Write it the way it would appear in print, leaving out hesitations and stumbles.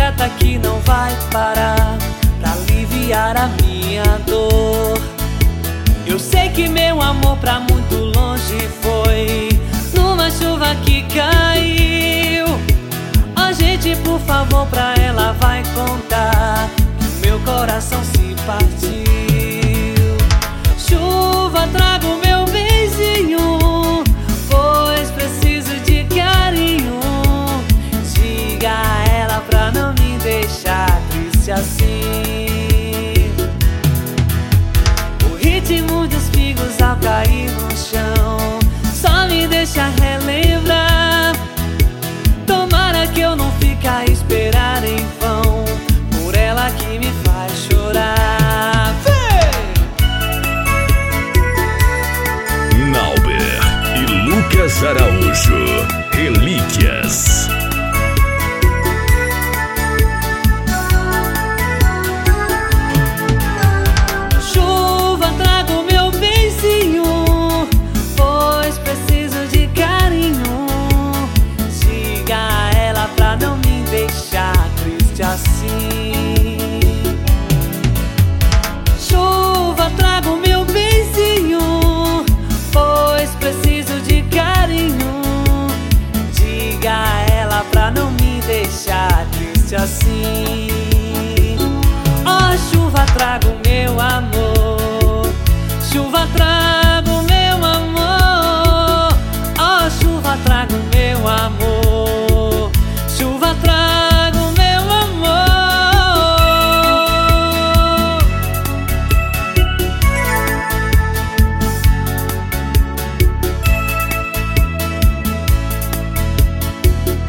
bicicleta que não vai parar pra aliviar a minha dor. Eu sei que meu amor pra muito longe foi numa chuva que caiu. Ó, gente, por favor, pra ela vai contar que meu coração se partiu. Chuva, traga o meu beijinho, pois preciso de carinho. Diga a ela pra não me deixar triste assim. O ritmo dos figos ao cair no chão só me deixa relembrar. Tomara que eu não fique a esperar em vão por ela que me faz chorar. Nauber e Lucas Araújo, Relíquias. Chuva, traga o meu benzinho, pois preciso de carinho. Diga a ela pra não me deixar triste assim. Chuva, traga o meu benzinho, pois preciso de carinho. Diga a ela pra não me deixar triste assim. Ó, chuva, traga o meu amor. Chuva, traga o meu amor. Ó, chuva, traga o meu amor.